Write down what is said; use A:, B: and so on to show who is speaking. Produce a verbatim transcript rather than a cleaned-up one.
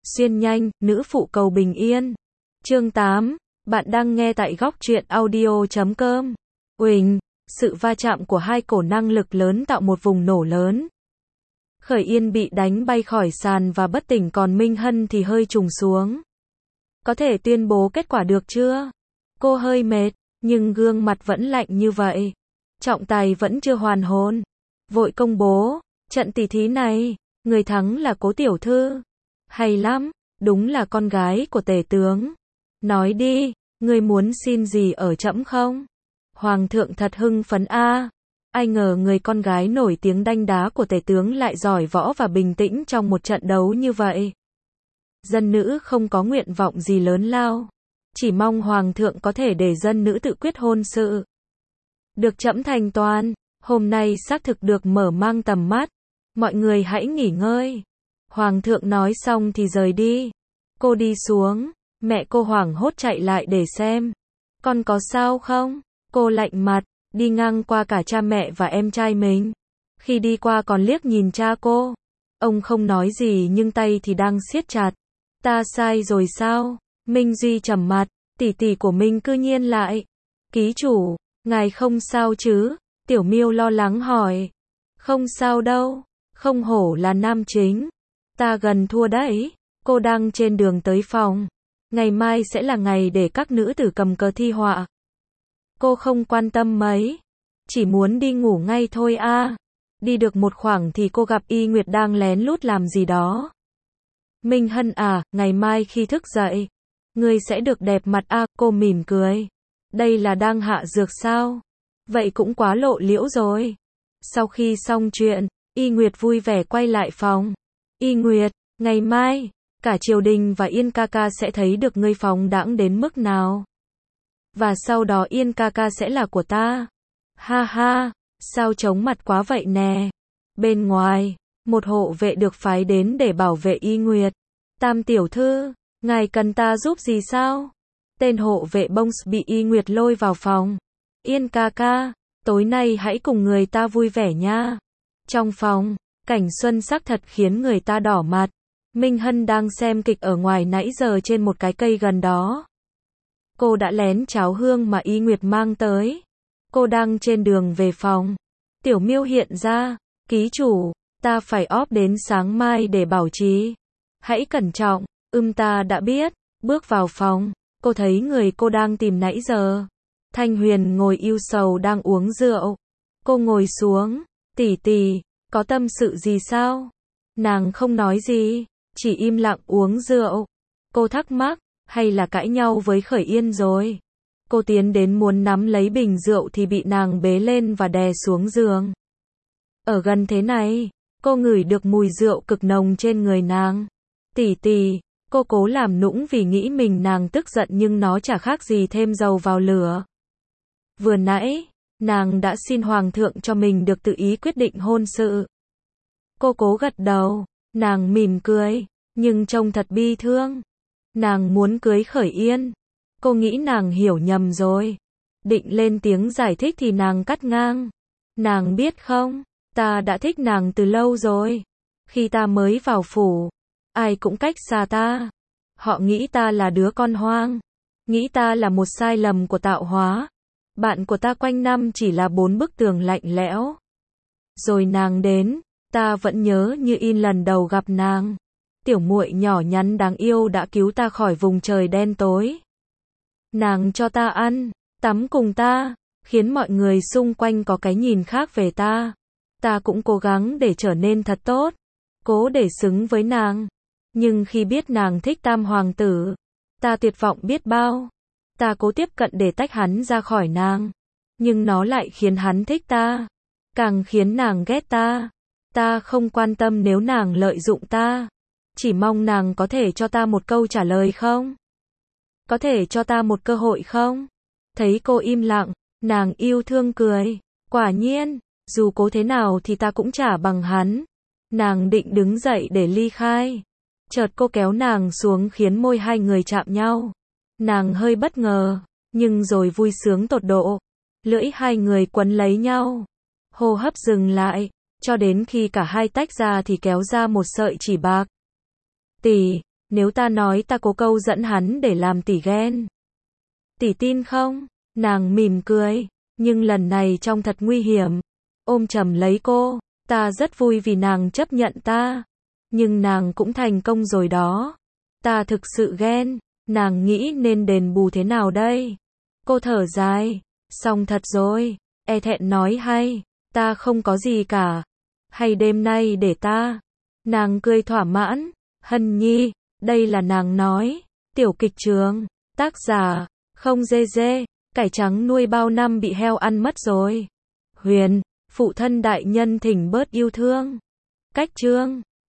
A: Xuyên nhanh, nữ phụ cầu bình yên. Chương tám, bạn đang nghe tại góc truyện audio chấm com. Uỳnh, sự va chạm của hai cổ năng lực lớn tạo một vùng nổ lớn. Khởi Yên bị đánh bay khỏi sàn và bất tỉnh, còn Minh Hân thì hơi trùng xuống. Có thể tuyên bố kết quả được chưa? Cô hơi mệt, nhưng gương mặt vẫn lạnh như vậy. Trọng tài vẫn chưa hoàn hồn. Vội công bố, trận tỷ thí này, người thắng là Cố tiểu thư. Hay lắm, đúng là con gái của tể tướng. Nói đi, ngươi muốn xin gì ở trẫm không? Hoàng thượng thật hưng phấn a. Ai ngờ người con gái nổi tiếng đanh đá của tể tướng lại giỏi võ và bình tĩnh trong một trận đấu như vậy. Dân nữ không có nguyện vọng gì lớn lao, chỉ mong hoàng thượng có thể để dân nữ tự quyết hôn sự. Được trẫm thành toàn, hôm nay xác thực được mở mang tầm mắt. Mọi người hãy nghỉ ngơi. Hoàng thượng nói xong thì rời đi. Cô đi xuống, mẹ cô hoảng hốt chạy lại để xem. Con có sao không? Cô lạnh mặt, đi ngang qua cả cha mẹ và em trai mình. Khi đi qua còn liếc nhìn cha cô. Ông không nói gì nhưng tay thì đang siết chặt. Ta sai rồi sao? Minh Duy trầm mặt, tỷ tỷ của mình cư nhiên lại. Ký chủ, ngài không sao chứ? Tiểu Miêu lo lắng hỏi. Không sao đâu, không hổ là nam chính. Ta gần thua đấy. Cô đang trên đường tới phòng. Ngày mai sẽ là ngày để các nữ tử cầm cờ thi họa. Cô không quan tâm mấy, chỉ muốn đi ngủ ngay thôi a. À. Đi được một khoảng thì cô gặp Y Nguyệt đang lén lút làm gì đó. Minh Hân à, ngày mai khi thức dậy, ngươi sẽ được đẹp mặt a. À, cô mỉm cười. Đây là đang hạ dược sao? Vậy cũng quá lộ liễu rồi. Sau khi xong chuyện, Y Nguyệt vui vẻ quay lại phòng. Y Nguyệt, ngày mai, cả triều đình và Yên ca ca sẽ thấy được ngươi phóng đãng đến mức nào. Và sau đó Yên ca ca sẽ là của ta. Ha ha, sao chống mặt quá vậy nè. Bên ngoài, một hộ vệ được phái đến để bảo vệ Y Nguyệt. Tam tiểu thư, ngài cần ta giúp gì sao? Tên hộ vệ bông bị Y Nguyệt lôi vào phòng. Yên ca ca, tối nay hãy cùng người ta vui vẻ nha. Trong phòng, cảnh xuân sắc thật khiến người ta đỏ mặt. Minh Hân đang xem kịch ở ngoài nãy giờ trên một cái cây gần đó. Cô đã lén cháo hương mà Y Nguyệt mang tới. Cô đang trên đường về phòng. Tiểu Miêu hiện ra. Ký chủ, ta phải óp đến sáng mai để bảo trì. Hãy cẩn trọng. Ưm ta đã biết. Bước vào phòng, cô thấy người cô đang tìm nãy giờ. Thanh Huyền ngồi ưu sầu đang uống rượu. Cô ngồi xuống. Tỷ tỷ, có tâm sự gì sao? Nàng không nói gì, chỉ im lặng uống rượu. Cô thắc mắc, hay là cãi nhau với Khởi Yên rồi? Cô tiến đến muốn nắm lấy bình rượu thì bị nàng bế lên và đè xuống giường. Ở gần thế này, cô ngửi được mùi rượu cực nồng trên người nàng. Tỷ tỷ, cô cố làm nũng vì nghĩ mình nàng tức giận nhưng nó chả khác gì thêm dầu vào lửa. Vừa nãy, nàng đã xin hoàng thượng cho mình được tự ý quyết định hôn sự. Cô cố gật đầu, nàng mỉm cười, nhưng trông thật bi thương. Nàng muốn cưới Khởi Yên. Cô nghĩ nàng hiểu nhầm rồi. Định lên tiếng giải thích thì nàng cắt ngang. Nàng biết không, ta đã thích nàng từ lâu rồi. Khi ta mới vào phủ, ai cũng cách xa ta. Họ nghĩ ta là đứa con hoang. Nghĩ ta là một sai lầm của tạo hóa. Bạn của ta quanh năm chỉ là bốn bức tường lạnh lẽo. Rồi nàng đến, ta vẫn nhớ như in lần đầu gặp nàng. Tiểu muội nhỏ nhắn đáng yêu đã cứu ta khỏi vùng trời đen tối. Nàng cho ta ăn, tắm cùng ta, khiến mọi người xung quanh có cái nhìn khác về ta. Ta cũng cố gắng để trở nên thật tốt, cố để xứng với nàng. Nhưng khi biết nàng thích Tam hoàng tử, ta tuyệt vọng biết bao. Ta cố tiếp cận để tách hắn ra khỏi nàng, nhưng nó lại khiến hắn thích ta, càng khiến nàng ghét ta. Ta không quan tâm nếu nàng lợi dụng ta, chỉ mong nàng có thể cho ta một câu trả lời không? Có thể cho ta một cơ hội không? Thấy cô im lặng, nàng yêu thương cười. Quả nhiên, dù cố thế nào thì ta cũng chả bằng hắn. Nàng định đứng dậy để ly khai. Chợt cô kéo nàng xuống khiến môi hai người chạm nhau. Nàng hơi bất ngờ, nhưng rồi vui sướng tột độ. Lưỡi hai người quấn lấy nhau. Hô hấp dừng lại, cho đến khi cả hai tách ra thì kéo ra một sợi chỉ bạc. Tỷ, Nếu ta nói ta cố câu dẫn hắn để làm tỷ ghen. Tỷ tin không? Nàng mỉm cười, nhưng lần này trông thật nguy hiểm. Ôm chầm lấy cô, ta rất vui vì nàng chấp nhận ta. Nhưng nàng cũng thành công rồi đó. Ta thực sự ghen, nàng nghĩ nên đền bù thế nào đây? Cô thở dài, xong thật rồi, e thẹn nói hay, ta không có gì cả. Hay đêm nay để ta. Nàng cười thỏa mãn, Hân Nhi, đây là nàng nói, tiểu kịch trường, tác giả, không dê dê, cải trắng nuôi bao năm bị heo ăn mất rồi. Huyền, phụ thân đại nhân thỉnh bớt yêu thương. Cách chương